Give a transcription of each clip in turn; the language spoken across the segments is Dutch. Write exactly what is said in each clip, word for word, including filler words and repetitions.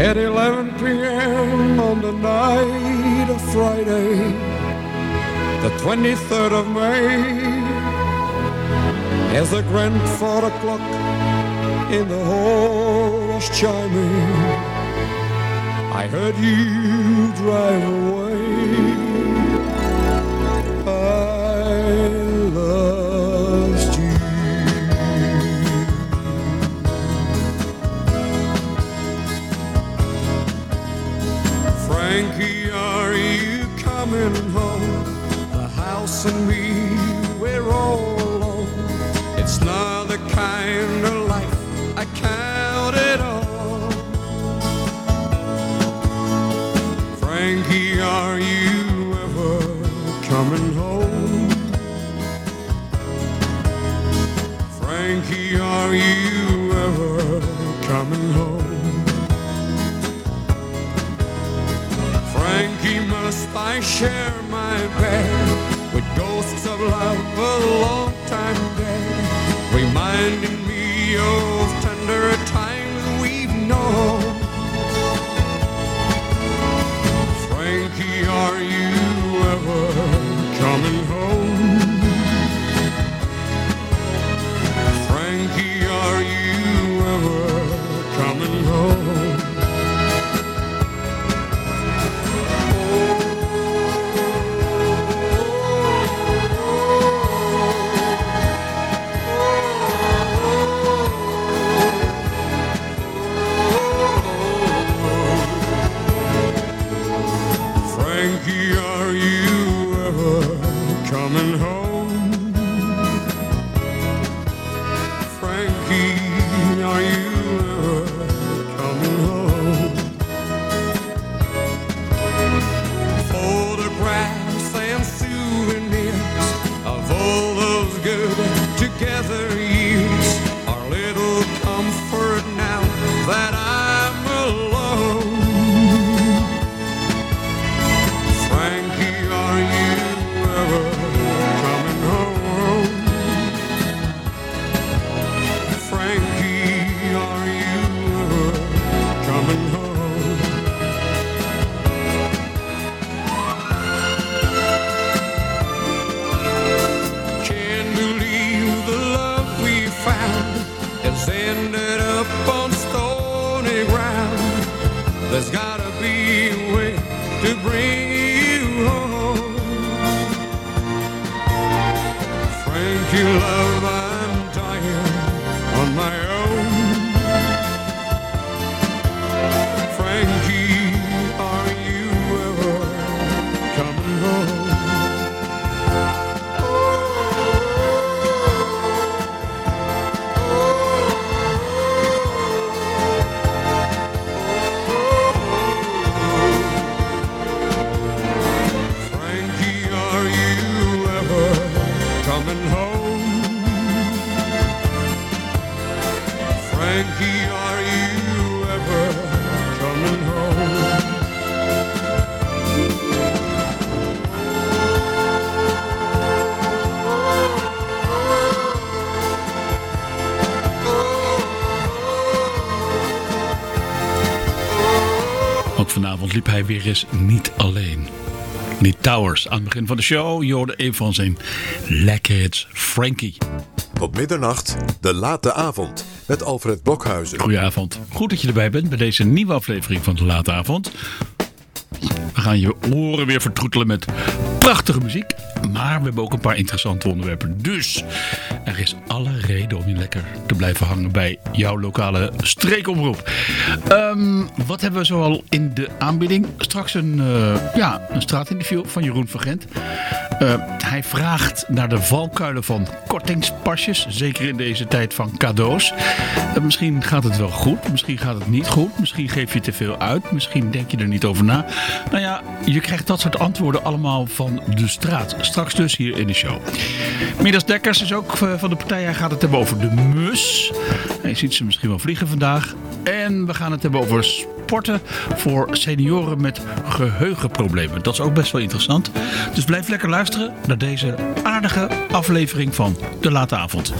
At eleven p.m. on the night of Friday, the twenty-third of May, as the grandfather clock in the hall was chiming, I heard you drive away. I lost you. Frankie, are you coming home? The house and me, we're all alone. It's not the kind of life I counted on. Frankie, are you ever coming home? Frankie, are you ever coming home? Frankie, must I share my bed with ghosts of love a long time dead, reminding me of tender times we've known? Frankie, are you ever coming home? Frankie, are you ever coming home? Frankie, are you ever coming home? Frankie, are you ever coming home? Photographs and souvenirs of all those good together years are little comfort now that I'm alone. Frankie, are you ever coming home? Frankie, are you ever coming home? Can't believe the love we found has ended up on stony ground. There's gotta be a way to bring you home. Frankie, love, I'm dying on my own. Frankie, are you ever coming home? Frankie, are you ever coming home? Frankie, are you ever coming home? Ook vanavond liep hij weer eens niet alleen. Die Towers aan het begin van de show. Je hoorde een van zijn lekker hits, Frankie. Tot middernacht, de late avond met Alfred Blokhuizen. Goedenavond. Goed dat je erbij bent bij deze nieuwe aflevering van de late avond. We gaan je oren weer vertroetelen met prachtige muziek. Maar we hebben ook een paar interessante onderwerpen. Dus er is alle reden om je lekker te blijven hangen bij jouw lokale streekomroep. Um, wat hebben we zoal in de aanbieding? Straks een, uh, ja, een straatinterview van Jeroen van Gent. Uh, hij vraagt naar de valkuilen van kortingspasjes. Zeker in deze tijd van cadeaus. Uh, misschien gaat het wel goed. Misschien gaat het niet goed. Misschien geef je te veel uit. Misschien denk je er niet over na. Nou ja, je krijgt dat soort antwoorden allemaal van de straat. Straks dus hier in de show. Midas Dekkers is ook van de partij. Hij gaat het hebben over de mus. Je ziet ze misschien wel vliegen vandaag. En we gaan het hebben over sporten voor senioren met geheugenproblemen. Dat is ook best wel interessant. Dus blijf lekker luisteren naar deze aardige aflevering van De Late Avond.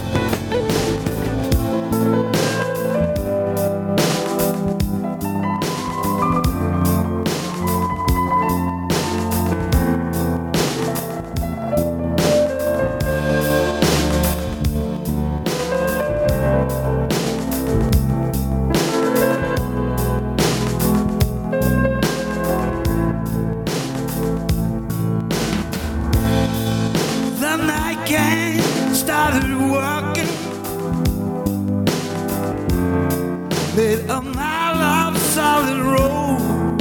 of my love's solid road.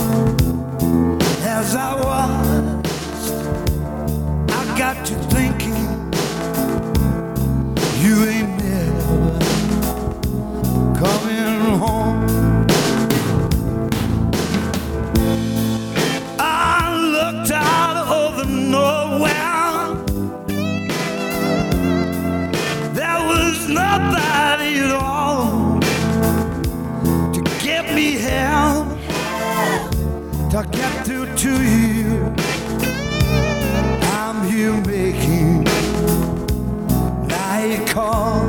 As I was, I got to thinking, you ain't never coming home. I looked out over nowhere. There was nobody at all to get me help, to get through to you. I'm here making night call.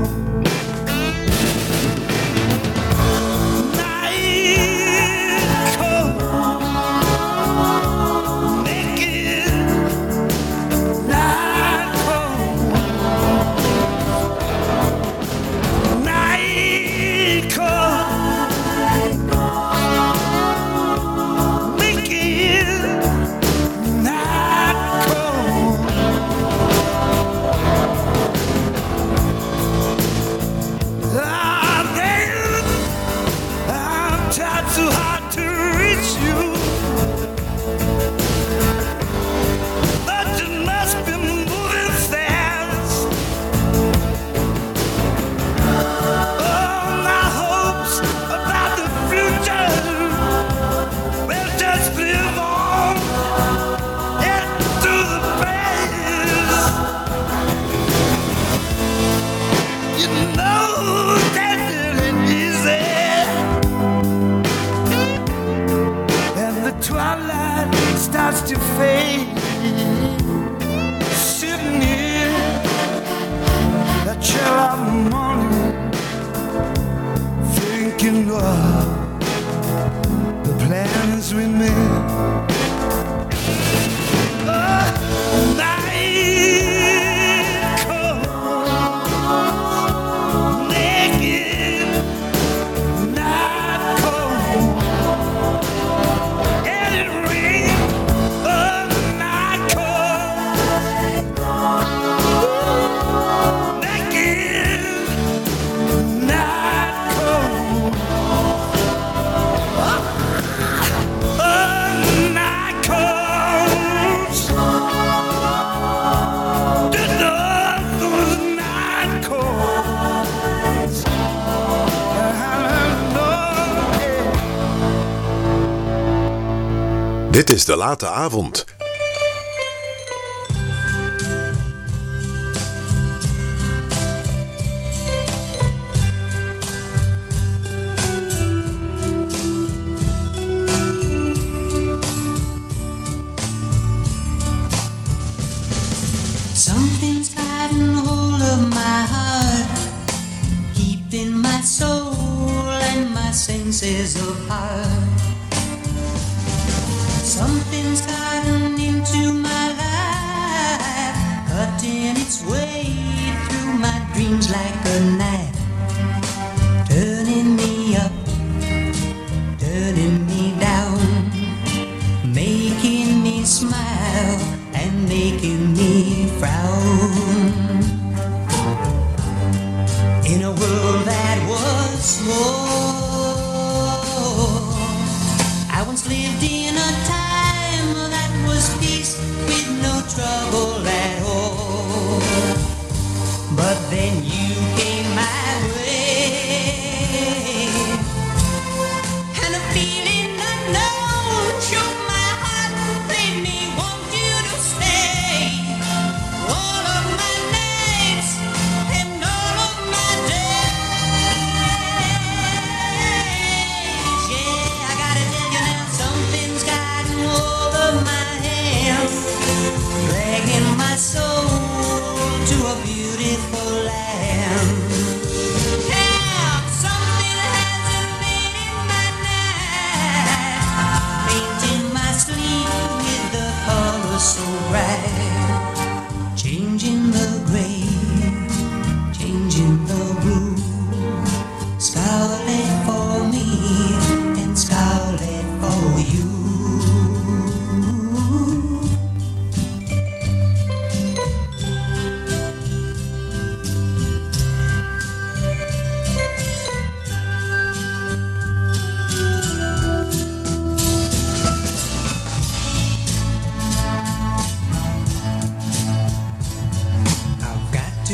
To fade, sitting in the chill of the morning, thinking of the plans we made. Oh, night comes, naked, night cold, and it rains. Dit is De Late Avond. Something's gotten hold of my heart, keeping my soul and my senses apart. Something's gotten into my life, cutting its way through my dreams like a knife, turning me up, turning me down, making me smile and making me frown. In a world that was small, I once lived in a time that was peace with no trouble at all. But then you came my way, and a feeling unknown shook my heart, made me want you to stay. All of my nights and all of my days.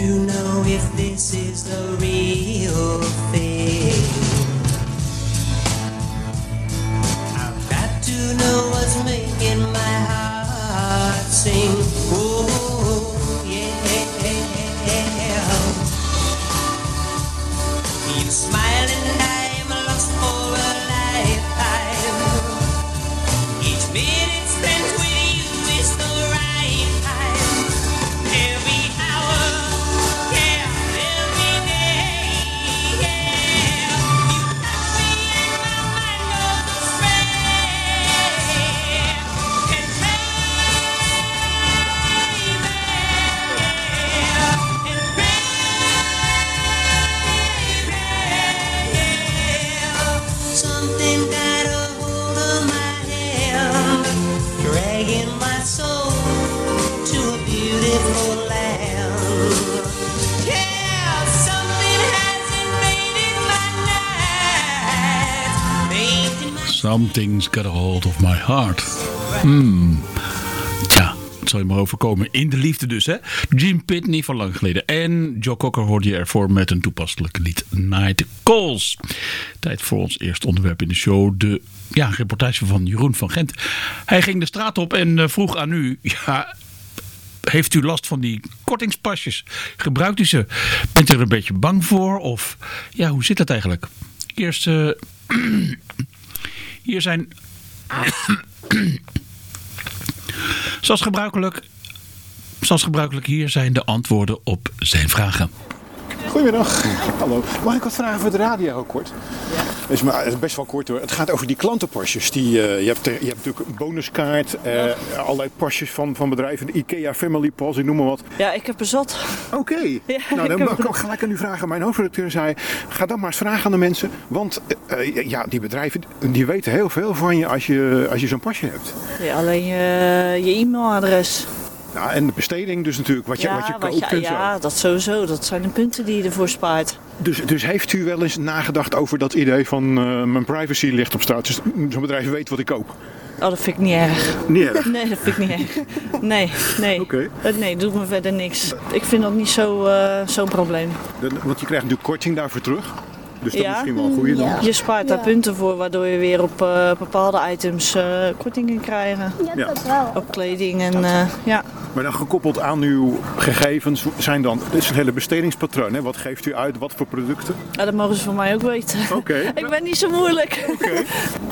to know if this is the real thing. I've got to know what's making my heart sing. Oh, yeah, yeah. You smile and I'm lost for a lifetime. Each minute spent with you is the right time. Every hour, yeah, every day, yeah. You got me and my mind goes astray. And something got a hold of my hand, dragging my soul to a beautiful land. Yeah, something has invaded my night, painting my Something's got a hold of my heart. Hmm. Tja, het zal je maar overkomen. In de liefde dus, hè? Gene Pitney van lang geleden. En Joe Cocker hoorde je ervoor met een toepasselijk lied Night Calls. Tijd voor ons eerste onderwerp in de show. De ja, reportage van Jeroen van Gent. Hij ging de straat op en uh, vroeg aan u... Ja, heeft u last van die kortingspasjes? Gebruikt u ze? Bent u er een beetje bang voor? Of ja, hoe zit dat eigenlijk? Eerst... Uh, hier zijn... Zoals gebruikelijk, zoals gebruikelijk, hier zijn de antwoorden op zijn vragen. Goedemiddag. Hallo. Mag ik wat vragen voor de radio kort? Ja. Het is, maar, het is best wel kort hoor. Het gaat over die klantenpasjes. Die, uh, je, hebt, je hebt natuurlijk een bonuskaart, uh, ja. allerlei pasjes van, van bedrijven. De IKEA Family Pass, ik noem maar wat. Ja, ik heb er zat. Oké. Okay. Ja, nou, dan kan ik ook gelijk aan u vragen. Mijn hoofdredacteur zei, ga dan maar eens vragen aan de mensen. Want uh, ja, die bedrijven die weten heel veel van je als je, als je zo'n pasje hebt. Ja, alleen je, je e-mailadres. Ja, en de besteding dus natuurlijk, wat je, ja, wat je wat koopt je, en zo. Ja, dat sowieso. Dat zijn de punten die je ervoor spaart. Dus, dus heeft u wel eens nagedacht over dat idee van uh, mijn privacy ligt op straat? Dus zo'n bedrijf weet wat ik koop? Oh, dat vind ik niet erg. Niet erg? Nee, dat vind ik niet erg. Nee, nee. Oké. Okay. Nee, doet me verder niks. Ik vind dat niet zo, uh, zo'n probleem. De, want je krijgt natuurlijk korting daarvoor terug. Dus dat ja, is misschien wel een goede dan. Ja. Je spaart daar ja. punten voor, waardoor je weer op uh, bepaalde items uh, korting kan krijgen. Ja, dat wel. Op kleding en uh, ja. Maar dan gekoppeld aan uw gegevens zijn dan, dit is een hele bestedingspatroon. Hè? Wat geeft u uit, wat voor producten? Ja, dat mogen ze van mij ook weten. Oké. Okay. Ik ben niet zo moeilijk. Oké. Okay.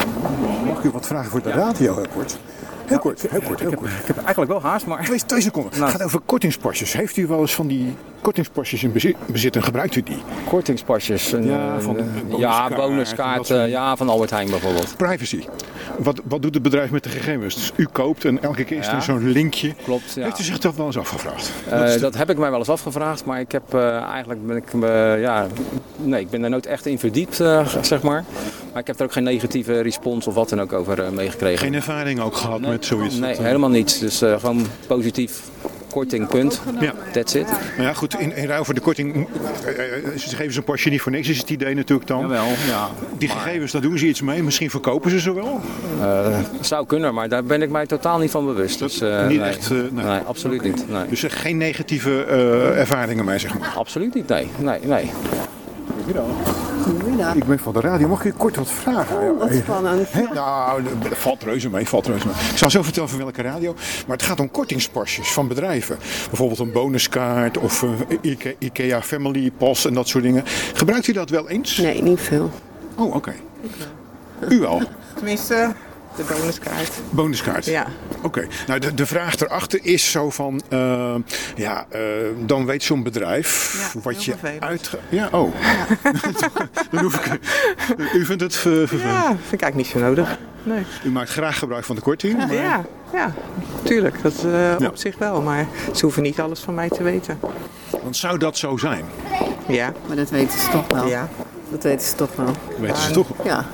Mag ik u wat vragen voor de radio, heel kort? Heel kort, heel kort, heel ik, kort. Heb, ik heb eigenlijk wel haast, maar... Twee, twee seconden. Het nou. gaat over kortingspasjes. Heeft u wel eens van die kortingspasjes in bezit, bezit en gebruikt u die? Kortingspasjes? Een, ja, van een ja, bonuskaart. Ja, van Albert Heijn bijvoorbeeld. Privacy. Wat, wat doet het bedrijf met de gegevens? Dus u koopt en elke keer is er ja, zo'n linkje. Klopt, ja. Heeft u zich dat wel eens afgevraagd? Uh, dat heb ik mij wel eens afgevraagd, maar ik heb uh, eigenlijk ben ik, uh, ja, nee, ik ben daar nooit echt in verdiept, uh, zeg maar. Maar ik heb er ook geen negatieve respons of wat dan ook over uh, meegekregen. Geen ervaring ook gehad nee, met zoiets? Nee, helemaal niets. Dus uh, gewoon positief. Korting, punt. Ja. That's it. Nou ja, goed, in, in ruil voor de korting, uh, uh, ze geven zo'n pasje niet voor niks, is het idee natuurlijk dan. Jawel, ja. Die maar... gegevens, daar doen ze iets mee, misschien verkopen ze ze wel? Uh, zou kunnen, maar daar ben ik mij totaal niet van bewust. Dat dus, uh, niet nee. echt? Uh, nee. nee, absoluut okay. niet. Nee. Dus er geen negatieve uh, ervaringen mee, zeg maar? Absoluut niet, nee. nee, nee. Goedemiddag. Ik ben van de radio. Mag ik je kort wat vragen? Oh, wat spannend. He, nou, dat valt reuze mee, valt reuze mee. Ik zal zo vertellen van welke radio. Maar het gaat om kortingspasjes van bedrijven. Bijvoorbeeld een bonuskaart of een Ikea, Ikea Family Pass en dat soort dingen. Gebruikt u dat wel eens? Nee, niet veel. Oh, oké. Okay. U wel? Tenminste... De bonuskaart. Bonuskaart? Ja. Oké. Okay. Nou, de, de vraag erachter is zo van... Uh, ja, uh, dan weet zo'n bedrijf ja, wat je vervelend. uit... Ja, oh. Ja. Dan hoef ik... U vindt het uh, vervelend? Ja, vind ik eigenlijk niet zo nodig. Nee. U maakt graag gebruik van de korting? Ja, maar... ja, ja, tuurlijk. Dat uh, ja. op zich wel. Maar ze hoeven niet alles van mij te weten. Want zou dat zo zijn? Ja. Maar dat weten ze toch wel. Ja. Dat weten ze toch wel. Weten ze toch wel? Ja.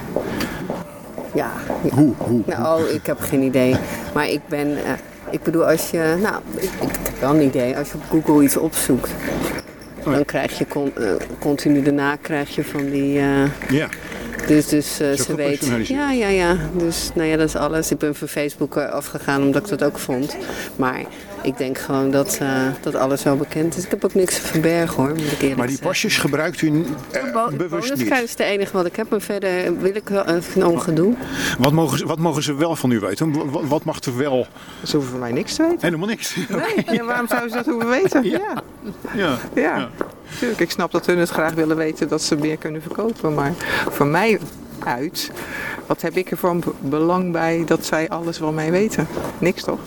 Ja. ja. Hoe? Hoe? Nou, oh, ik heb geen idee. Maar ik ben... Uh, ik bedoel, als je... Nou, ik, ik heb wel een idee. Als je op Google iets opzoekt... Dan krijg je con, uh, continu daarna krijg je van die... Uh, ja. Dus, dus uh, Zo ze weet. gepersonaliseerd. Ja, ja, ja. Dus nou ja, dat is alles. Ik ben van Facebook uh, afgegaan omdat ik dat ook vond. Maar ik denk gewoon dat, uh, dat alles wel bekend is. Ik heb ook niks te verbergen hoor, moet ik eerlijk Maar die zeggen. pasjes gebruikt u uh, Bo- bewust niet? Bonuskaart is het enige wat ik heb. En verder wil ik wel een ongedoe. Wat mogen, ze, wat mogen ze wel van u weten? Wat, wat mag er wel? Ze hoeven van mij niks te weten. Helemaal niks. Nee, ja, waarom zouden ze dat hoeven weten? Ja. Ja. Ja. Ja. ja. Tuurlijk, ik snap dat hun het graag willen weten dat ze meer kunnen verkopen. Maar voor mij uit, wat heb ik er voor belang bij dat zij alles van mij weten? Niks toch?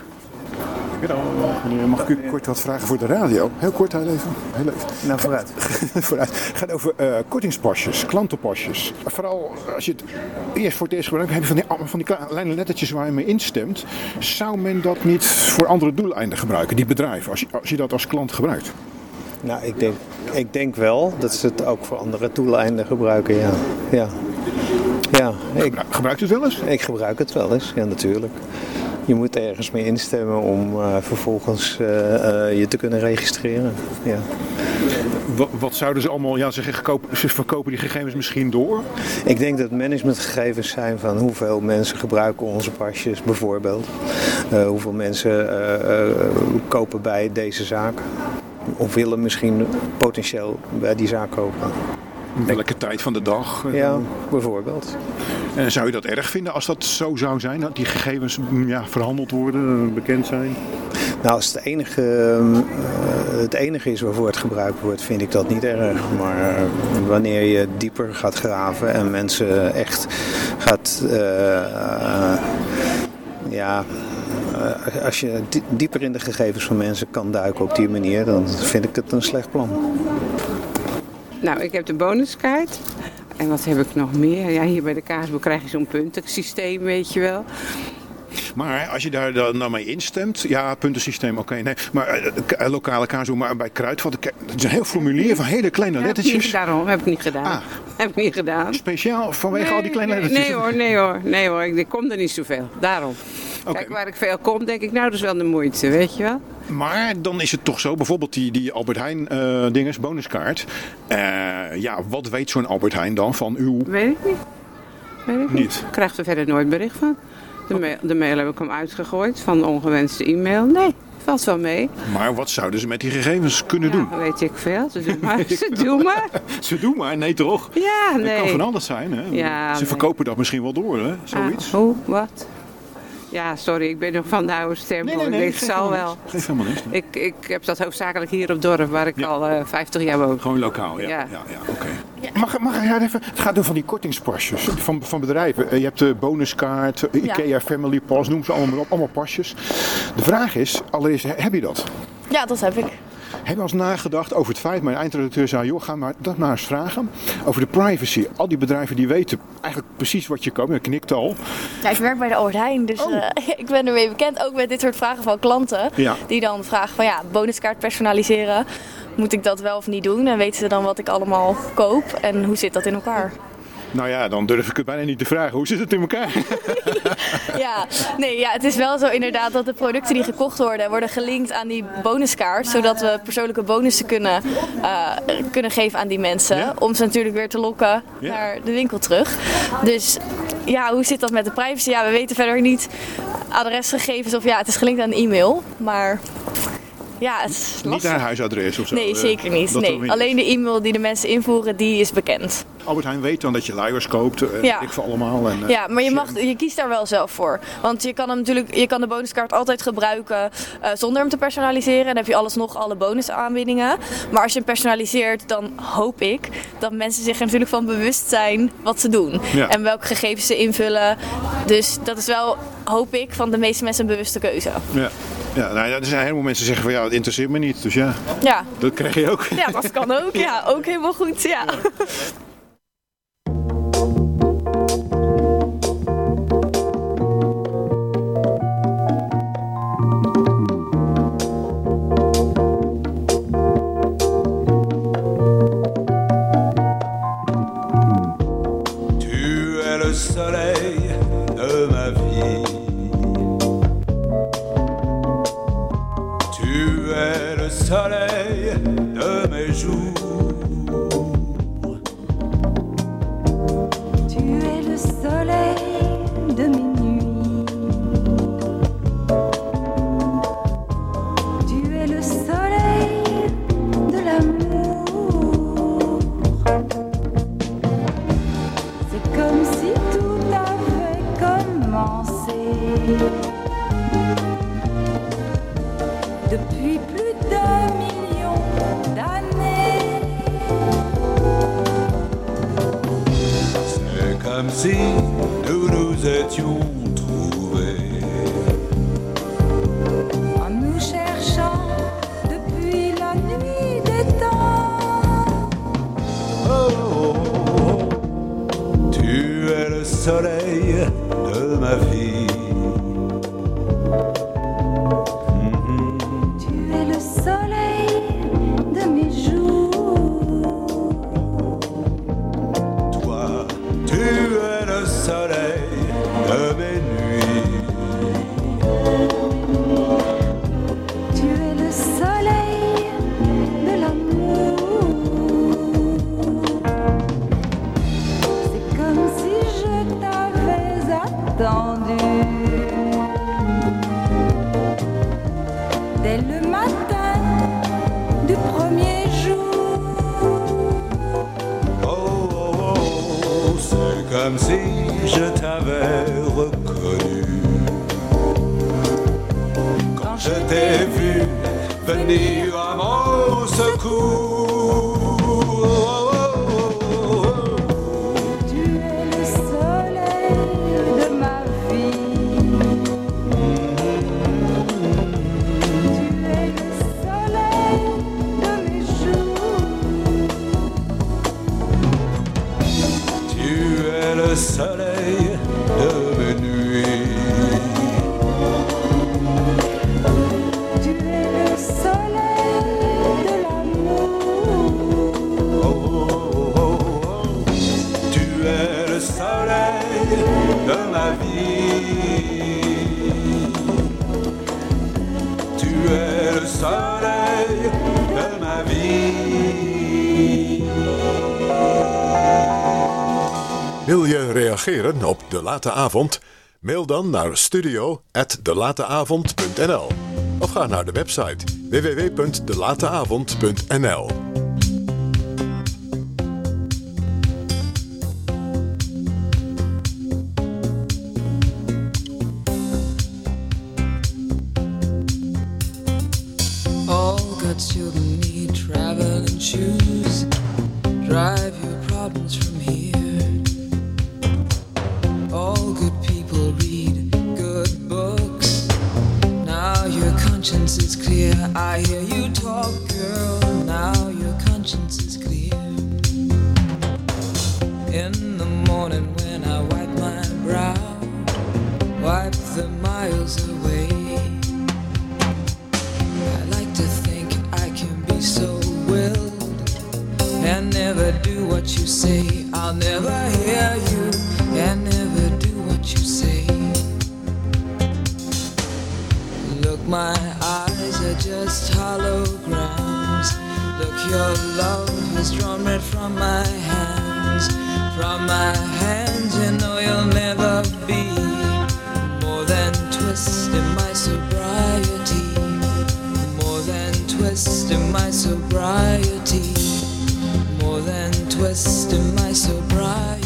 Meneer, mag ik u kort wat vragen voor de radio? Heel kort, heel even. Heel even. Nou, vooruit. vooruit. Het gaat over uh, kortingspasjes, klantenpasjes. Vooral als je het eerst voor het eerst gebruikt, heb je van die, van die kleine lettertjes waar je mee instemt. Zou men dat niet voor andere doeleinden gebruiken, die bedrijven, als je, als je dat als klant gebruikt? Nou, ik denk, ik denk wel dat ze het ook voor andere doeleinden gebruiken, ja. ja. ja ik, Gebruikt u het wel eens? Ik gebruik het wel eens, ja natuurlijk. Je moet ergens mee instemmen om uh, vervolgens uh, uh, je te kunnen registreren. Ja. Wat, wat zouden ze allemaal, ja, ze, gekopen, ze verkopen die gegevens misschien door? Ik denk dat managementgegevens zijn van hoeveel mensen gebruiken onze pasjes bijvoorbeeld. Uh, hoeveel mensen uh, uh, kopen bij deze zaak. Of willen misschien potentieel bij die zaak kopen. Welke tijd van de dag? Ja, bijvoorbeeld. En zou je dat erg vinden als dat zo zou zijn? Dat die gegevens ja, verhandeld worden, bekend zijn? Nou, als het enige, uh, het enige is waarvoor het gebruikt wordt, vind ik dat niet erg. Maar uh, wanneer je dieper gaat graven en mensen echt gaat... Uh, uh, ja... Uh, als je dieper in de gegevens van mensen kan duiken op die manier, dan vind ik het een slecht plan. Nou, ik heb de bonuskaart. En wat heb ik nog meer? Ja, hier bij de kaasboek krijg je zo'n puntensysteem, weet je wel. Maar als je daar dan nou mee instemt, ja, puntensysteem, oké, okay, nee. Maar uh, lokale kaasboek, maar bij Kruidvat, het is een heel formulier van hele kleine ja, lettertjes. Niet, daarom heb ik niet gedaan. Ah. Heb ik niet gedaan. Speciaal vanwege nee, al die kleine nee, lettertjes? Nee hoor, nee hoor, nee hoor, ik kom er niet zoveel, daarom. Okay. Kijk, waar ik veel kom, denk ik, nou, dat is wel de moeite, weet je wel. Maar dan is het toch zo, bijvoorbeeld die, die Albert Heijn uh, dinges, bonuskaart. Uh, ja, wat weet zo'n Albert Heijn dan van uw... Weet ik niet. Weet ik niet. niet. Ik krijg er verder nooit bericht van. De, okay. mail, de mail heb ik hem uitgegooid van ongewenste e-mail. Nee, valt wel mee. Maar wat zouden ze met die gegevens kunnen ja, doen? Dat weet ik veel. Ze doen maar. Ze doen maar. Ze doen maar, nee toch? Ja, nee. Het kan van alles zijn, hè? Ja, ze nee. verkopen dat misschien wel door, hè? Zoiets. Ah, hoe? Wat? Ja, sorry, ik ben nog van de oude stempel. Nee, nee, nee, ik zal wel. Geef helemaal niks. Nee. Ik, ik heb dat hoofdzakelijk hier op dorp, waar ik ja. al uh, vijftig jaar woon. Gewoon lokaal, ja. ja. ja, ja oké. Okay. Ja. Mag, mag ik even? Het gaat over die kortingspasjes van, van bedrijven. Je hebt de bonuskaart, IKEA ja. Family Pass, noem ze allemaal op, allemaal pasjes. De vraag is, allereerst, heb je dat? Ja, dat heb ik. Heb je al eens nagedacht over het feit, mijn eindredacteur zei, joh, ga maar dat maar eens vragen. Over de privacy. Al die bedrijven die weten eigenlijk precies wat je koopt. Dat knikt al. Ja, ik werk bij de Albert Heijn, dus oh. uh, ik ben ermee bekend. Ook met dit soort vragen van klanten. Ja. Die dan vragen van ja, bonuskaart personaliseren. Moet ik dat wel of niet doen? En weten ze dan wat ik allemaal koop? En hoe zit dat in elkaar? Nou ja, dan durf ik het bijna niet te vragen. Hoe zit het in elkaar? ja, nee, ja, het is wel zo inderdaad dat de producten die gekocht worden, worden gelinkt aan die bonuskaart. Zodat we persoonlijke bonussen kunnen, uh, kunnen geven aan die mensen. Ja? Om ze natuurlijk weer te lokken ja. naar de winkel terug. Dus ja, hoe zit dat met de privacy? Ja, we weten verder niet adresgegevens of ja, het is gelinkt aan de e-mail. Maar... Ja, het is niet haar huisadres of zo? Nee, zeker niet. Nee. Alleen de e-mail die de mensen invoeren, die is bekend. Albert Heijn weet dan dat je luiers koopt, en ja. ik voor allemaal. En, uh, ja, maar je, mag, je kiest daar wel zelf voor. Want je kan, hem natuurlijk, je kan de bonuskaart altijd gebruiken uh, zonder hem te personaliseren. En dan heb je alles nog, alle bonusaanbiedingen. Maar als je hem personaliseert, dan hoop ik dat mensen zich er natuurlijk van bewust zijn wat ze doen. Ja. En welke gegevens ze invullen. Dus dat is wel, hoop ik, van de meeste mensen een bewuste keuze. Ja. Ja, nou, er zijn helemaal mensen die zeggen van ja, het interesseert me niet. Dus ja, ja. dat krijg je ook. Ja, dat kan ook. Ja, ook helemaal goed. Ja. Ja. Tu es le soleil de ma vie. Tu es le soleil de mes jours. si nous nous étions trouvés. En nous cherchant depuis la nuit des temps. Oh, oh, oh, tu es le soleil de ma vie. Tu es le soleil de mes jours. Toi, tu es le soleil de mes nuits. Tu es le soleil de l'amour. C'est comme si je t'avais attendu. Dès le matin du premier jour. Oh, oh, oh, c'est comme si je t'avais reconnu. Quand je t'ai vu venir à mon secours. Oh, oh, oh, oh. Tu es le soleil de ma vie. Tu es le soleil de mes jours. Tu es le soleil de mes nuits. Tu es le soleil de l'amour. Oh, oh, oh, oh. Tu es le soleil de ma vie. Tu es le soleil de ma vie. Wil je reageren op De Late Avond? Mail dan naar studio at delateavond punt n l of ga naar de website w w w punt delateavond punt n l. All God's children need traveling shoes. Drive your problems from here. All good people read good books. Now your conscience is clear. I hear you talk, girl. Now your conscience is clear. In the morning when I wipe my brow, wipe the miles away. I like to think I can be so willed and never do what you say. I'll never hear you and never do what you say. Look, my eyes are just holograms. Look, your love has drawn red from my hands. From my hands, you know you'll never be more than twist in my sobriety. More than twist in my sobriety. More than twist in my sobriety.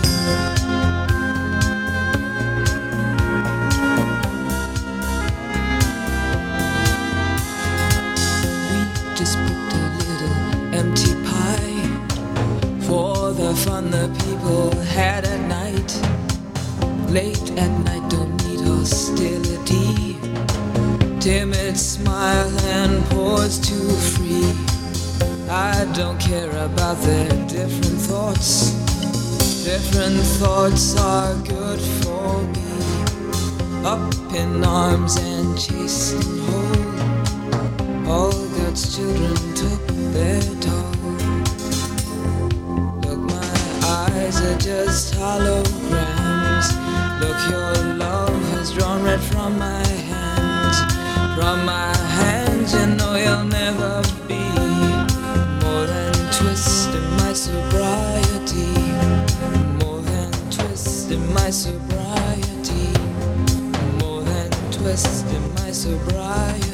We just booked a little empty pie for the fun the people had at night. Late at night, don't need hostility. Timid smile and pause too free. I don't care about their different thoughts. Different thoughts are good for me. Up in arms and chased and whole. All God's children took their toll. Look, my eyes are just holograms. Look, your love has drawn red from my hands. From my hands, you know you'll never be more than twist in my sobriety. More than twist in my sobriety. More than twist in my sobriety.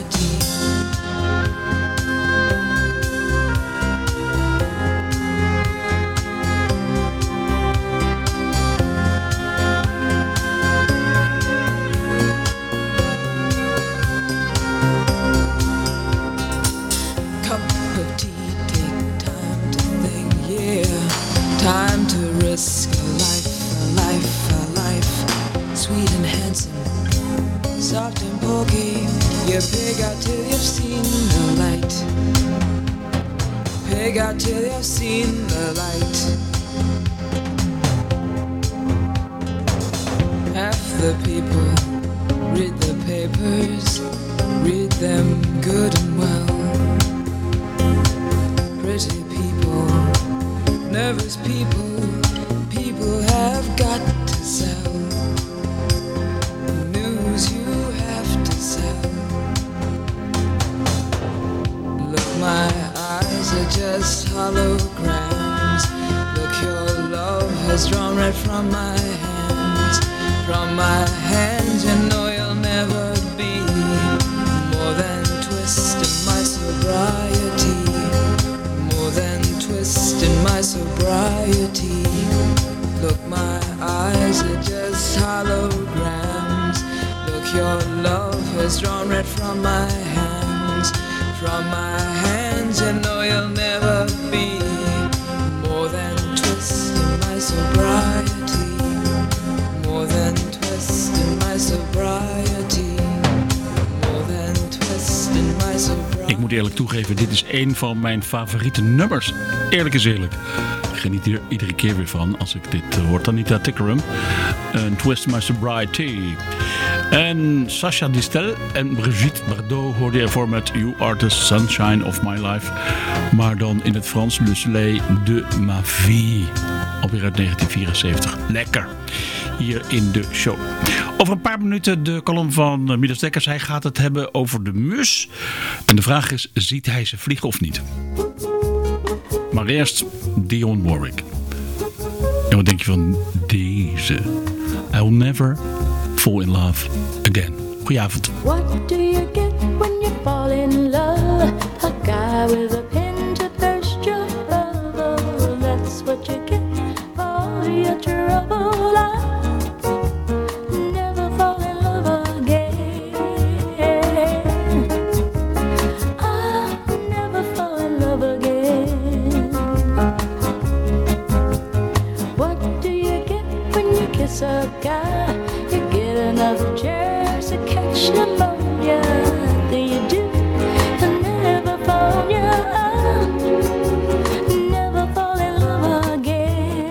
Time to risk a life, a life okay. You pig out till you've seen the light. Pig out till you've seen the light. Half the people read the papers, read them good and well. Pretty people, nervous people, people have got to sell. News you have to sell. Look, my eyes are just holograms. Look, your love has drawn red from my hands. From my hands, you know you'll never be more than twist in my sobriety. More than twist in my sobriety. Look, my eyes are just holograms. Look, your love has drawn red from my hands. From my hands, you know you'll never be more than twist in my sobriety. More than twist in my sobriety. More than twist in my sobriety. Ik moet eerlijk toegeven, dit is een van mijn favoriete nummers. Eerlijk is eerlijk. Ik geniet hier iedere keer weer van als ik dit uh, hoor. Anita Tickerum. En Twist My Sobriety. En Sacha Distel en Brigitte Bardot hoorde je ervoor met You Are The Sunshine Of My Life. Maar dan in het Frans Le Soleil de Ma Vie. Alweer uit negentien vierenzeventig. Lekker. Hier in de show. Over een paar minuten de column van Midas Dekkers. Hij gaat het hebben over de mus. En de vraag is, ziet hij ze vliegen of niet? Maar eerst Dionne Warwick. En wat denk je van deze? I'll never fall in love again. Goedenavond. What do you get when you fall in love? A guy with a pin to thirst your bubble. That's what you get for your trouble. I'll never fall in love again. I'll never fall in love again. What do you get when you kiss a guy? You get another chance to catch pneumonia. Do you do? You'll never fall, yeah. Never fall in love again.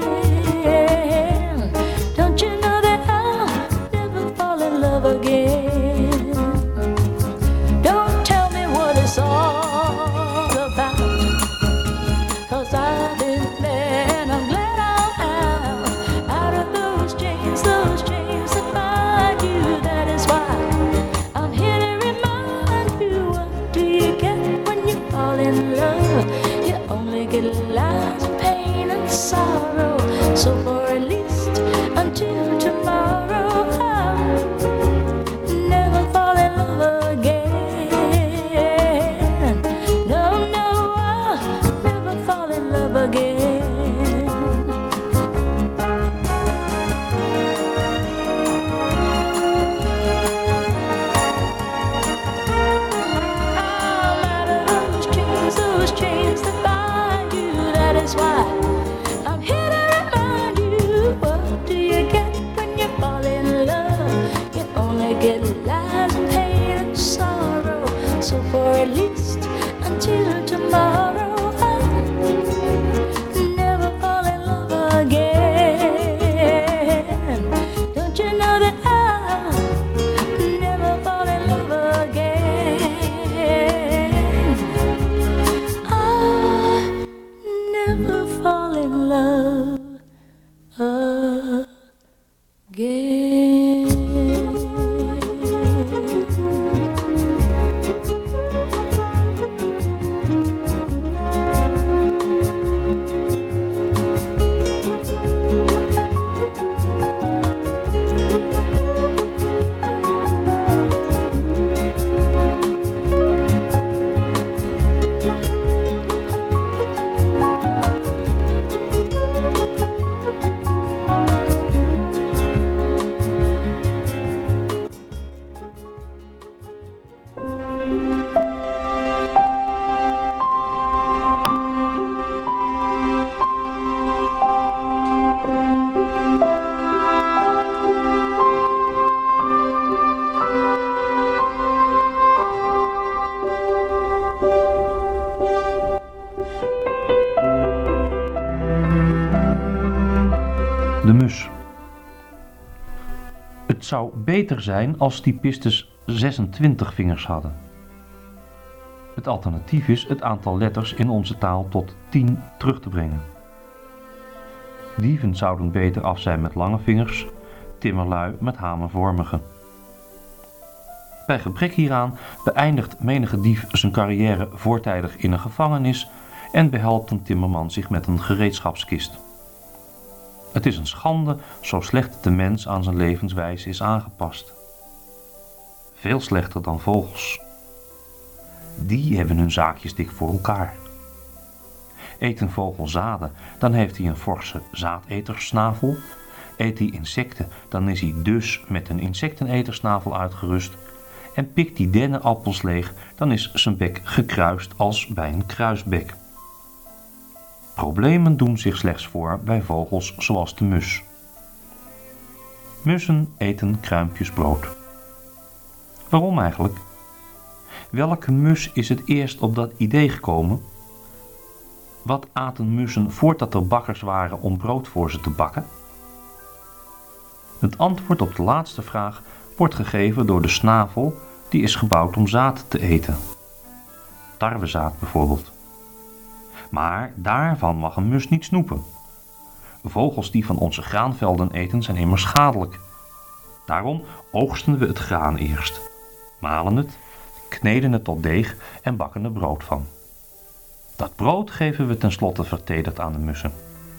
Don't you know that I'll never fall in love again? Don't tell me what it's all about, 'cause I've been there and I'm glad I'm out, out of those chains, those chains that bind you. That is why I'm here to remind you. What do you get when you fall in love? You only get lies, pain and sorrow. So for at least until tomorrow, I'll never fall in love again. No, no, I'll never fall in love again. Those chains that bind you, that is why I'm here to remind you. What do you get when you fall in love? You only get lies and pain and sorrow. So for at least until tomorrow, I'll never fall in love again. Don't you know that I'll never fall in love again? Never fall in love again. zou beter zijn als typistes zesentwintig vingers hadden. Het alternatief is het aantal letters in onze taal tot tien terug te brengen. Dieven zouden beter af zijn met lange vingers, timmerlui met hamervormige. Bij gebrek hieraan beëindigt menige dief zijn carrière voortijdig in een gevangenis en behelpt een timmerman zich met een gereedschapskist. Het is een schande zo slecht de mens aan zijn levenswijze is aangepast. Veel slechter dan vogels. Die hebben hun zaakjes dik voor elkaar. Eet een vogel zaden, dan heeft hij een forse zaadetersnavel. Eet hij insecten, dan is hij dus met een insectenetersnavel uitgerust. En pikt hij dennenappels leeg, dan is zijn bek gekruist als bij een kruisbek. Problemen doen zich slechts voor bij vogels zoals de mus. Mussen eten kruimpjes brood. Waarom eigenlijk? Welke mus is het eerst op dat idee gekomen? Wat aten mussen voordat er bakkers waren om brood voor ze te bakken? Het antwoord op de laatste vraag wordt gegeven door de snavel, die is gebouwd om zaad te eten. Tarwezaad bijvoorbeeld. Maar daarvan mag een mus niet snoepen. Vogels die van onze graanvelden eten zijn immers schadelijk. Daarom oogsten we het graan eerst, malen het, kneden het tot deeg en bakken er brood van. Dat brood geven we tenslotte vertederd aan de mussen.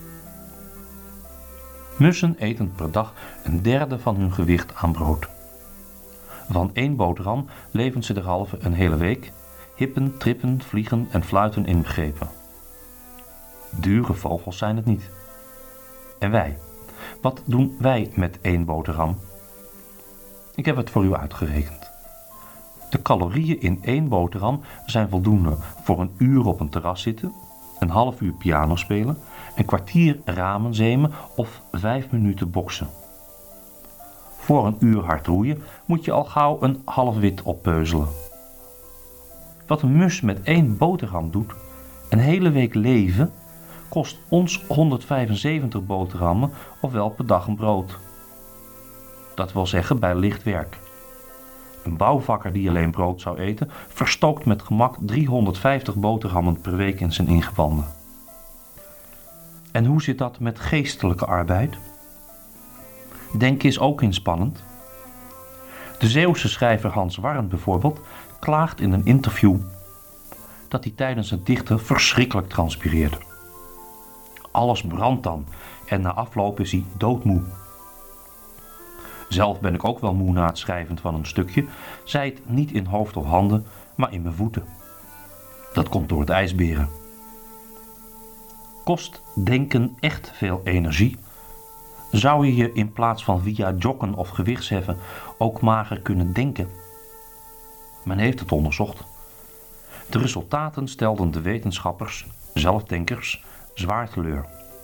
Mussen eten per dag een derde van hun gewicht aan brood. Van één boterham leven ze derhalve een hele week, hippen, trippen, vliegen en fluiten inbegrepen. Dure vogels zijn het niet. En wij? Wat doen wij met één boterham? Ik heb het voor u uitgerekend. De calorieën in één boterham zijn voldoende voor een uur op een terras zitten, een half uur piano spelen, een kwartier ramen zemen of vijf minuten boksen. Voor een uur hard roeien moet je al gauw een half wit oppeuzelen. Wat een mus met één boterham doet, een hele week leven, kost ons honderdvijfenzeventig boterhammen, ofwel per dag een brood. Dat wil zeggen bij licht werk. Een bouwvakker die alleen brood zou eten, verstookt met gemak driehonderdvijftig boterhammen per week in zijn ingewanden. En hoe zit dat met geestelijke arbeid? Denken is ook inspannend. De Zeeuwse schrijver Hans Warren bijvoorbeeld klaagt in een interview dat hij tijdens het dichten verschrikkelijk transpireerde. Alles brandt dan en na afloop is hij doodmoe. Zelf ben ik ook wel moe na het schrijven van een stukje, zij het niet in hoofd of handen, maar in mijn voeten. Dat komt door het ijsberen. Kost denken echt veel energie? Zou je je in plaats van via joggen of gewichtsheffen ook mager kunnen denken? Men heeft het onderzocht. De resultaten stelden de wetenschappers, zelfdenkers, zwaar teleur.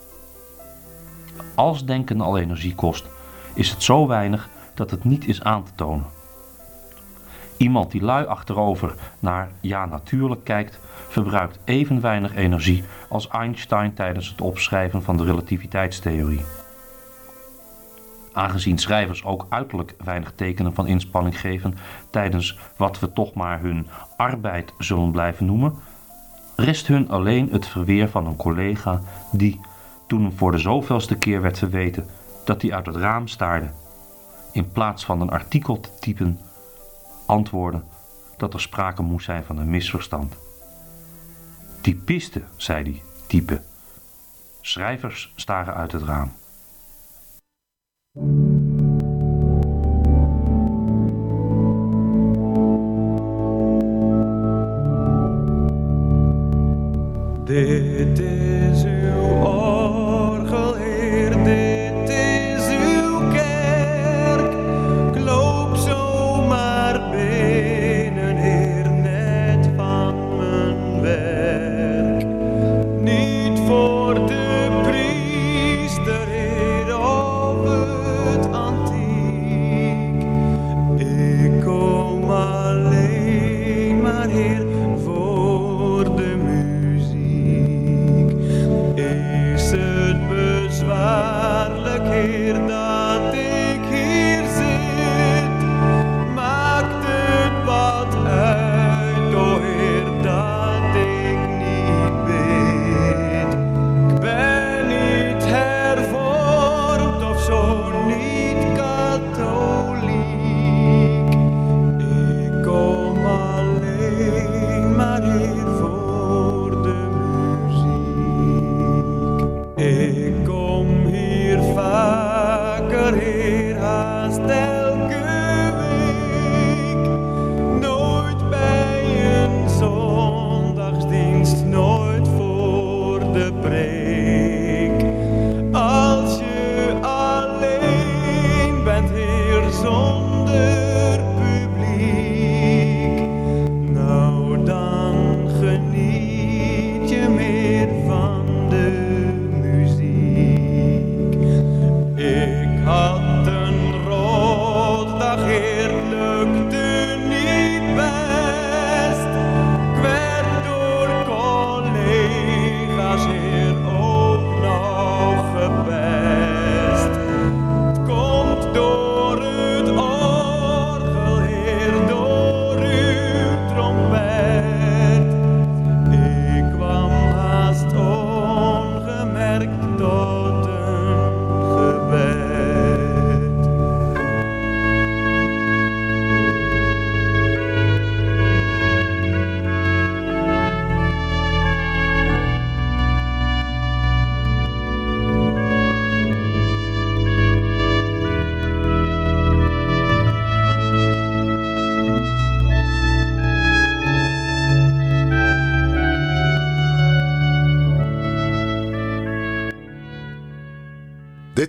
Als denken al energie kost, is het zo weinig dat het niet is aan te tonen. Iemand die lui achterover naar ja natuurlijk kijkt, verbruikt even weinig energie als Einstein tijdens het opschrijven van de relativiteitstheorie. Aangezien schrijvers ook uiterlijk weinig tekenen van inspanning geven tijdens wat we toch maar hun arbeid zullen blijven noemen, rest hun alleen het verweer van een collega die, toen hem voor de zoveelste keer werd verweten dat hij uit het raam staarde, in plaats van een artikel te typen, antwoordde dat er sprake moest zijn van een misverstand. Typiste, zei hij, type. Schrijvers staren uit het raam. Dit is uw orgel, Heer, dit is uw kerk. Ik loop zomaar binnen, Heer, net van mijn werk. Niet voor de priester, Heer, of het antiek. Ik kom alleen maar, Heer, voor de muziek.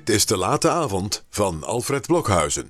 Dit is De Late Avond van Alfred Blokhuizen.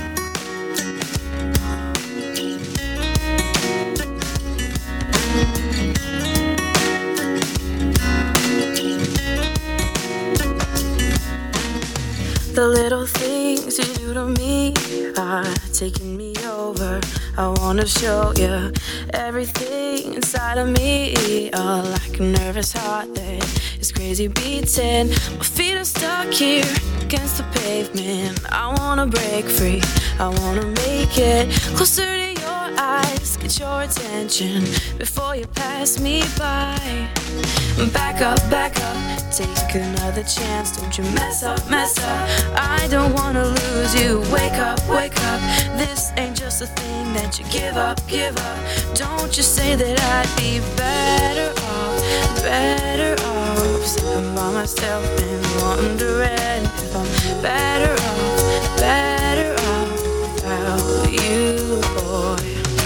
The little things you do to me are taking me over. I wanna show you everything inside of me. Oh, like a nervous heart that is crazy beating. My feet are stuck here against the pavement. I wanna break free, I wanna make it closer to your eyes. Get your attention before you pass me by. Back up, back up, take another chance. Don't you mess up, mess up. I don't wanna lose you. Wake up, wake up. This ain't just a thing that you give up, give up. Don't you say that I'd be better off, better off sitting by myself and wondering if I'm better off, better off without you, boy.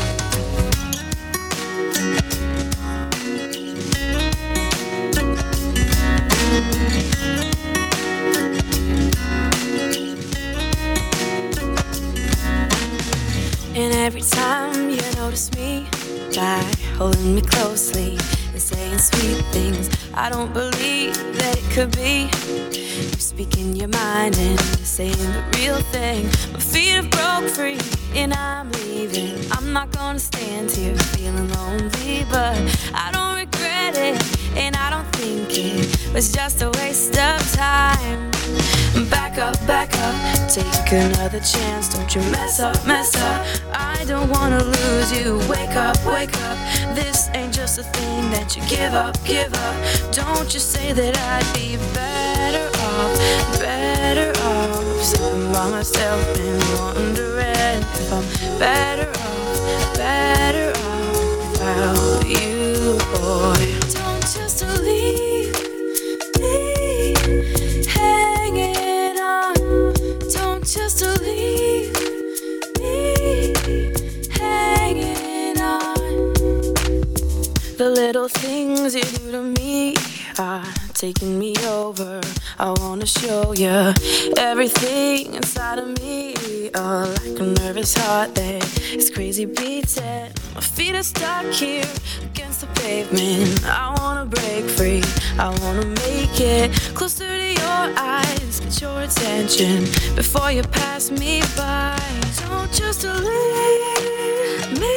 And every time you notice me, by holding me closely and saying sweet things, I don't believe that it could be you speaking your mind and saying the real thing. My feet have broke free and I'm leaving. I'm not gonna stand here feeling lonely, but I don't regret it and I don't think it was just a waste of time. Back up, back up, take another chance. Don't you mess up, mess up. I don't wanna lose you. Wake up, wake up. This ain't just a thing that you give up, give up. Don't you say that I'd be better off, better off sitting by myself and wondering if I'm better off, better off without you, boy. Don't just leave me hanging on. Don't just leave me hanging on. The little things you do to me are taking me over. I wanna show you everything inside of me. Oh, like a nervous heart that is crazy beating. My feet are stuck here against the pavement. I wanna break free, I wanna make it closer to your eyes. Get your attention before you pass me by. Don't just leave me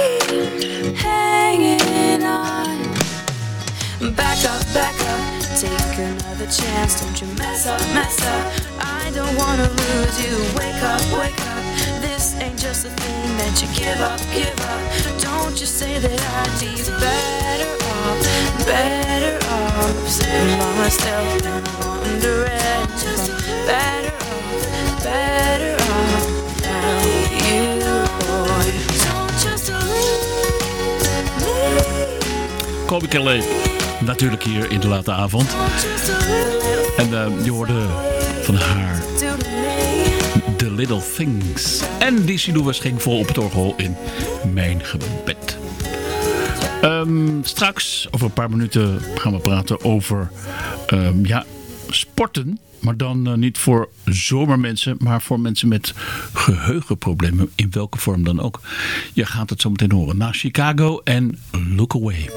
hanging on. Back up, back up, take another chance. Don't you mess up, mess up. I don't wanna lose you. Wake up, wake up. This ain't just a thing that you give up, give up. Don't you say that I'd be better off, better off sitting by myself and wondering if I'm better off, better off without you, boy. Don't just leave me. Colby Calais, natuurlijk hier in De Late Avond. En uh, je hoorde van haar The Little Things. En Dizzy Lewis ging vol op het orgel in Mijn Gebed. Um, straks, over een paar minuten, gaan we praten over um, ja, sporten. Maar dan uh, niet voor zomermensen, maar voor mensen met geheugenproblemen. In welke vorm dan ook. Je gaat het zo meteen horen. Na Chicago en Look Away.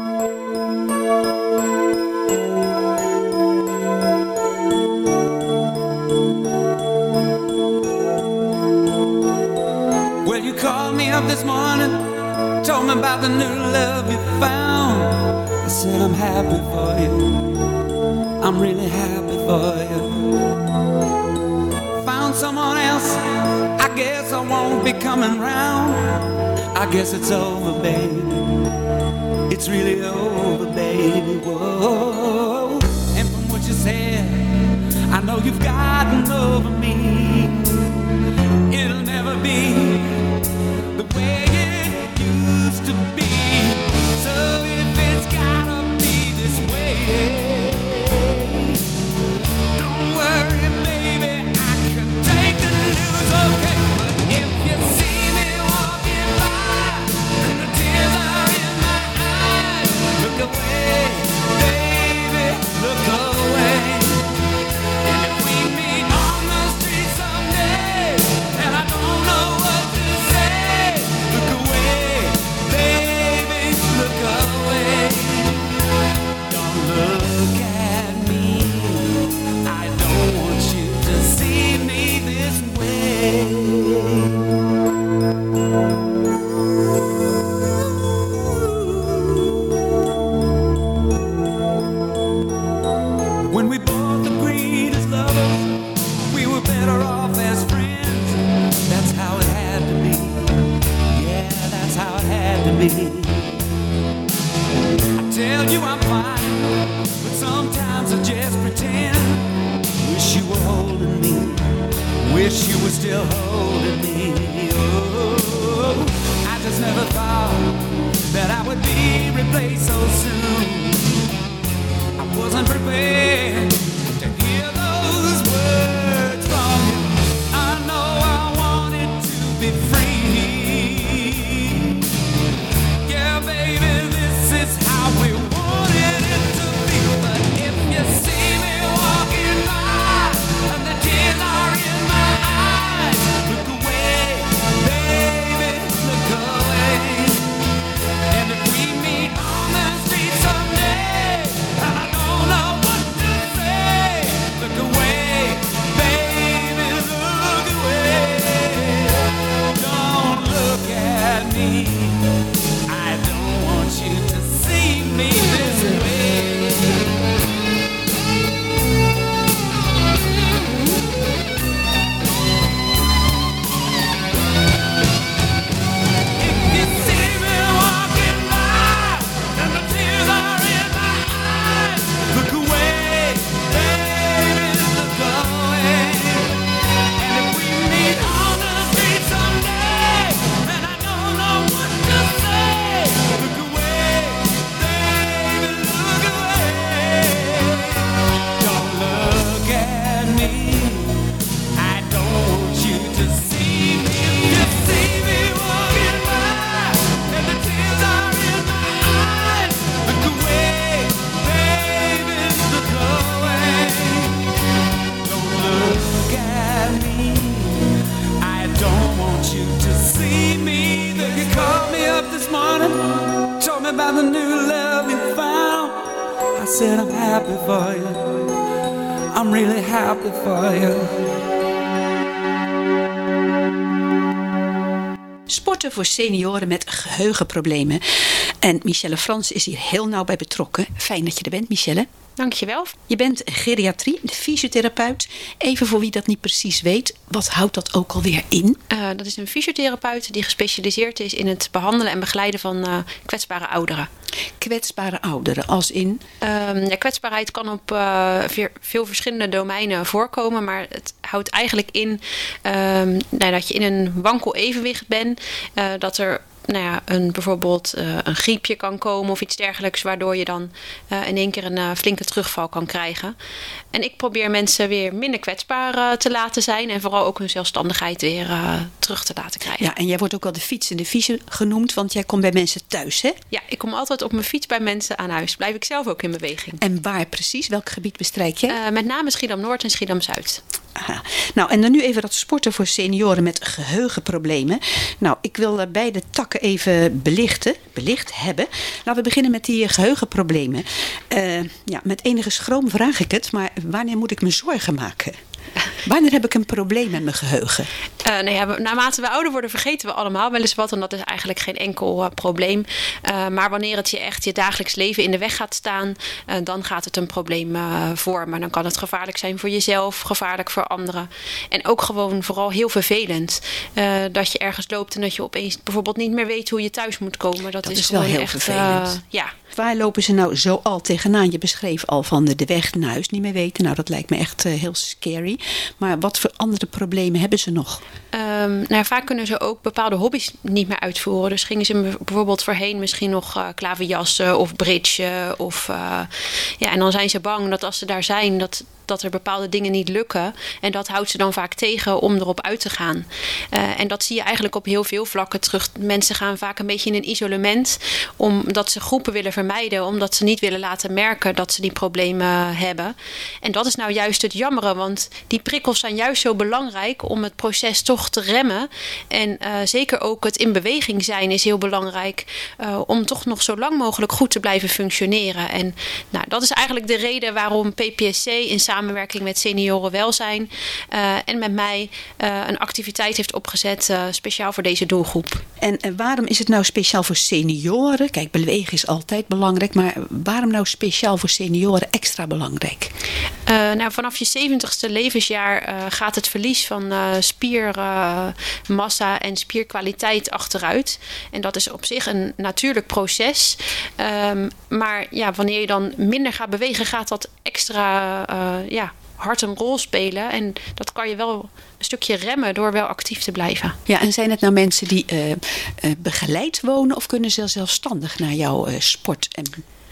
Up this morning, told me about the new love you found. I said I'm happy for you, I'm really happy for you. Found someone else, I guess I won't be coming round. I guess it's over, baby, it's really over, baby, whoa. And from what you said, I know you've gotten over me. It'll never be the way it used to be. So if it's gotta be this way, don't worry, baby, I can take the news, okay. But if you see me walking by and the tears are in my eyes, look away, baby, look away. And if we meet me. I tell you I'm fine, but sometimes I just pretend. Wish you were holding me, wish you were still holding me. Oh, I just never thought that I would be replaced so soon. I wasn't prepared to hear those words from you. I know I wanted to be free. Yeah, baby, this is how we wanted it to be. But if you see me walking by and the tears are in my eyes, look away, baby, look away. And if we meet on the street someday and I don't know what to say, look away, baby, look away. Don't look at me, I don't want you to see me this way. If you see me walking by and the tears are in my eyes, look away, baby, look away. And if we meet on the street someday and I don't know what to say, look away, baby, look away. Don't look at me, I don't want you to see me. If you see me walking by and the tears are in my eyes, look away, baby, look away. Don't look at me, I don't want you to see me. Then you called me up this morning, told me about the new love you found. I said I'm happy for you, I'm really happy for you. Sporten voor senioren met geheugenproblemen. En Michelle Frans is hier heel nauw bij betrokken. Fijn dat je er bent, Michelle. Dankjewel. Je bent geriatrie, fysiotherapeut. Even voor wie dat niet precies weet, wat houdt dat ook alweer in? Uh, dat is een fysiotherapeut die gespecialiseerd is in het behandelen en begeleiden van uh, kwetsbare ouderen. Kwetsbare ouderen, als in? Um, ja, kwetsbaarheid kan op uh, veel, veel verschillende domeinen voorkomen, maar het houdt eigenlijk in um, nou, dat je in een wankel evenwicht bent, uh, dat er nou ja, een, bijvoorbeeld uh, een griepje kan komen of iets dergelijks, waardoor je dan uh, in één keer een uh, flinke terugval kan krijgen. En ik probeer mensen weer minder kwetsbaar uh, te laten zijn en vooral ook hun zelfstandigheid weer uh, terug te laten krijgen. Ja, en jij wordt ook wel de fietsende fysio genoemd, want jij komt bij mensen thuis, hè? Ja, ik kom altijd op mijn fiets bij mensen aan huis. Blijf ik zelf ook in beweging. En waar precies? Welk gebied bestrijk jij? Uh, met name Schiedam-Noord en Schiedam-Zuid. Aha. Nou, en dan nu even dat sporten voor senioren met geheugenproblemen. Nou, ik wil uh, beide takken even belichten, belicht hebben. Laten we beginnen met die uh, geheugenproblemen. Uh, ja, met enige schroom vraag ik het, maar wanneer moet ik me zorgen maken? Wanneer heb ik een probleem met mijn geheugen? Uh, nou ja, naarmate we ouder worden vergeten we allemaal wel eens wat. En dat is eigenlijk geen enkel uh, probleem. Uh, maar wanneer het je echt je dagelijks leven in de weg gaat staan, Uh, dan gaat het een probleem uh, vormen. Dan kan het gevaarlijk zijn voor jezelf, gevaarlijk voor anderen. En ook gewoon vooral heel vervelend. Uh, dat je ergens loopt en dat je opeens bijvoorbeeld niet meer weet hoe je thuis moet komen. Dat, dat is, is gewoon wel heel echt, vervelend. Uh, ja. Waar lopen ze nou zo al tegenaan? Je beschreef al van de, de weg naar huis niet meer weten. Nou, dat lijkt me echt uh, heel scary. Maar wat voor andere problemen hebben ze nog? Um, nou ja, vaak kunnen ze ook bepaalde hobby's niet meer uitvoeren. Dus gingen ze bijvoorbeeld voorheen misschien nog uh, klaverjassen of bridgen. Of, uh, ja, en dan zijn ze bang dat als ze daar zijn, dat, dat er bepaalde dingen niet lukken. En dat houdt ze dan vaak tegen om erop uit te gaan. Uh, en dat zie je eigenlijk op heel veel vlakken terug. Mensen gaan vaak een beetje in een isolement, omdat ze groepen willen vermijden, omdat ze niet willen laten merken dat ze die problemen hebben. En dat is nou juist het jammere, want die prikkels zijn juist zo belangrijk om het proces toch te remmen. En uh, zeker ook het in beweging zijn is heel belangrijk uh, om toch nog zo lang mogelijk goed te blijven functioneren. En nou, dat is eigenlijk de reden waarom P P S C in samenwerking samenwerking met Seniorenwelzijn uh, en met mij uh, een activiteit heeft opgezet uh, speciaal voor deze doelgroep. En uh, waarom is het nou speciaal voor senioren? Kijk, bewegen is altijd belangrijk, maar waarom nou speciaal voor senioren extra belangrijk? Uh, nou, vanaf je zeventigste levensjaar uh, gaat het verlies van uh, spiermassa uh, en spierkwaliteit achteruit. En dat is op zich een natuurlijk proces. Um, maar ja, wanneer je dan minder gaat bewegen, gaat dat extra uh, ja, hard een rol spelen. En dat kan je wel een stukje remmen door wel actief te blijven. Ja, en zijn het nou mensen die uh, uh, begeleid wonen of kunnen ze zelfstandig naar jouw uh, sport en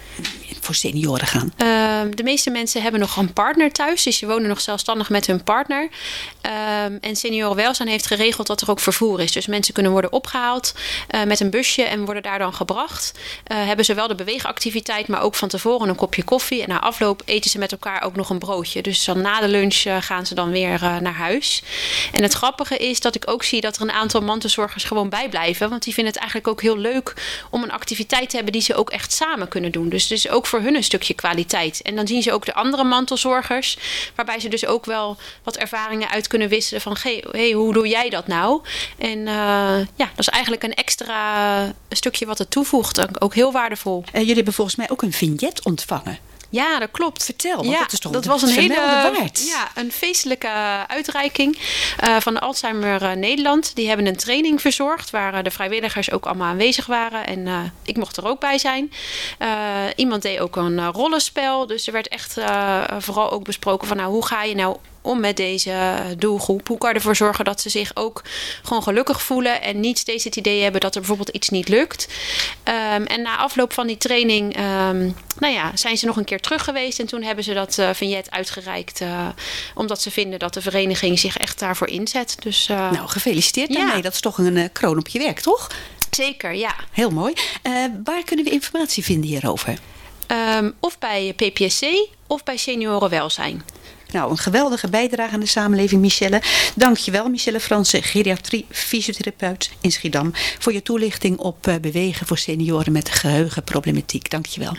voor senioren gaan? Uh, de meeste mensen hebben nog een partner thuis. Dus ze wonen nog zelfstandig met hun partner. Uh, en Seniorenwelzijn heeft geregeld dat er ook vervoer is. Dus mensen kunnen worden opgehaald uh, met een busje en worden daar dan gebracht. Uh, hebben zowel de beweegactiviteit, maar ook van tevoren een kopje koffie. En na afloop eten ze met elkaar ook nog een broodje. Dus dan na de lunch uh, gaan ze dan weer uh, naar huis. En het grappige is dat ik ook zie dat er een aantal mantelzorgers gewoon bijblijven. Want die vinden het eigenlijk ook heel leuk om een activiteit te hebben die ze ook echt samen kunnen doen. Dus het is ook voor hun een stukje kwaliteit. En dan zien ze ook de andere mantelzorgers, waarbij ze dus ook wel wat ervaringen uit kunnen wisselen van, hey, hey, hoe doe jij dat nou? En uh, ja, dat is eigenlijk een extra stukje wat het toevoegt. Ook heel waardevol. En jullie hebben volgens mij ook een vignet ontvangen. Ja, dat klopt. Vertel, want ja, dat is toch dat was een hele waard. Ja, een feestelijke uitreiking uh, van de Alzheimer uh, Nederland. Die hebben een training verzorgd waar uh, de vrijwilligers ook allemaal aanwezig waren. En uh, ik mocht er ook bij zijn. Uh, iemand deed ook een uh, rollenspel. Dus er werd echt uh, vooral ook besproken van, nou, hoe ga je nou om met deze doelgroep? Hoe kan je ervoor zorgen dat ze zich ook gewoon gelukkig voelen en niet steeds het idee hebben dat er bijvoorbeeld iets niet lukt? Um, en na afloop van die training um, nou ja, zijn ze nog een keer terug geweest en toen hebben ze dat uh, vignet uitgereikt uh, omdat ze vinden dat de vereniging zich echt daarvoor inzet. Dus, uh, nou, gefeliciteerd ja. daarmee. Dat is toch een uh, kroon op je werk, toch? Zeker, ja. Heel mooi. Uh, waar kunnen we informatie vinden hierover? Um, of bij P P S C of bij Seniorenwelzijn. Nou, een geweldige bijdrage aan de samenleving, Michelle. Dankjewel, Michelle Fransen, geriatrie, fysiotherapeut in Schiedam, voor je toelichting op uh, bewegen voor senioren met geheugenproblematiek. Dankjewel.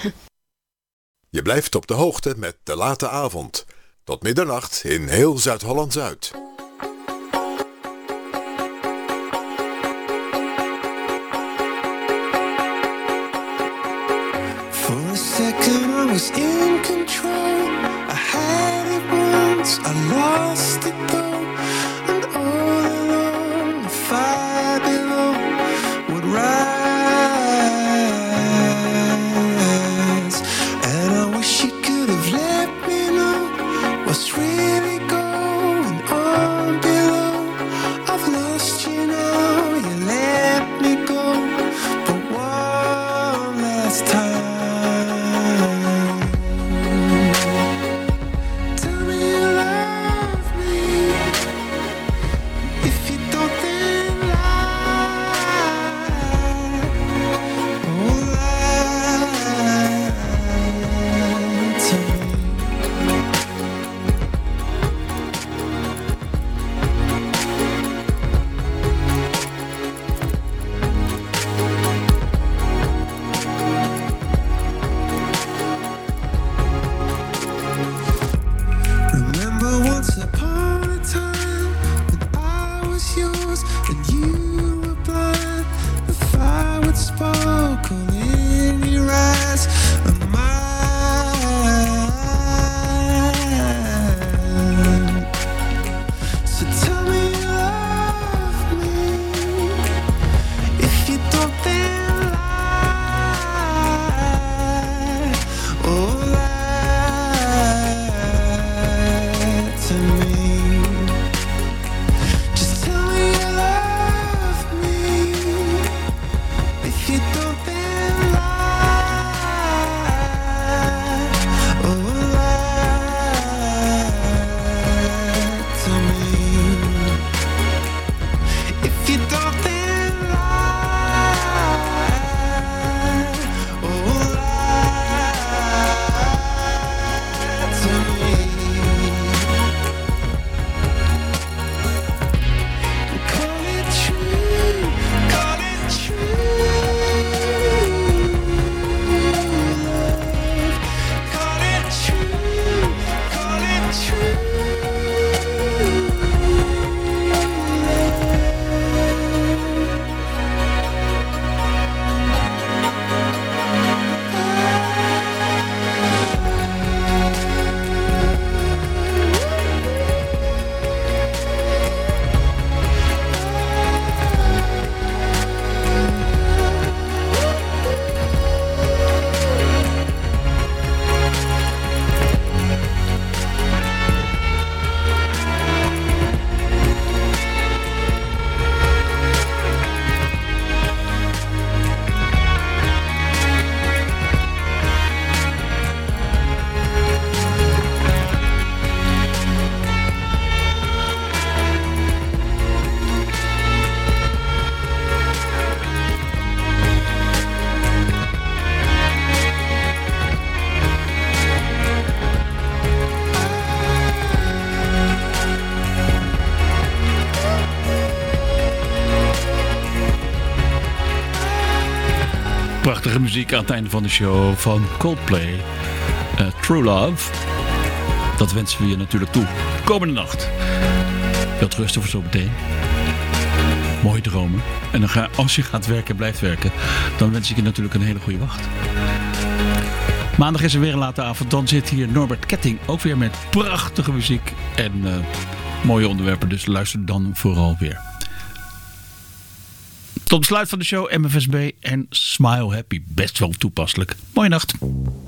Je blijft op de hoogte met De Late Avond. Tot middernacht in heel Zuid-Holland-Zuid. For a second I was in control. I had it once, I lost it though. And all along the fire below would rise. And I wish you could have let me know what's really going on below. I've lost you now, you let me go. But one last time, you don't then Prachtige muziek aan het einde van de show van Coldplay. Uh, True Love. Dat wensen we je natuurlijk toe. Komende nacht. Veel rusten voor zo meteen. Mooie dromen. En dan ga, als je gaat werken en blijft werken, dan wens ik je natuurlijk een hele goede wacht. Maandag is er weer een late avond. Dan zit hier Norbert Ketting ook weer met prachtige muziek en uh, mooie onderwerpen. Dus luister dan vooral weer. Tot besluit van de show M F S B en Smile Happy. Best wel toepasselijk. Mooie nacht.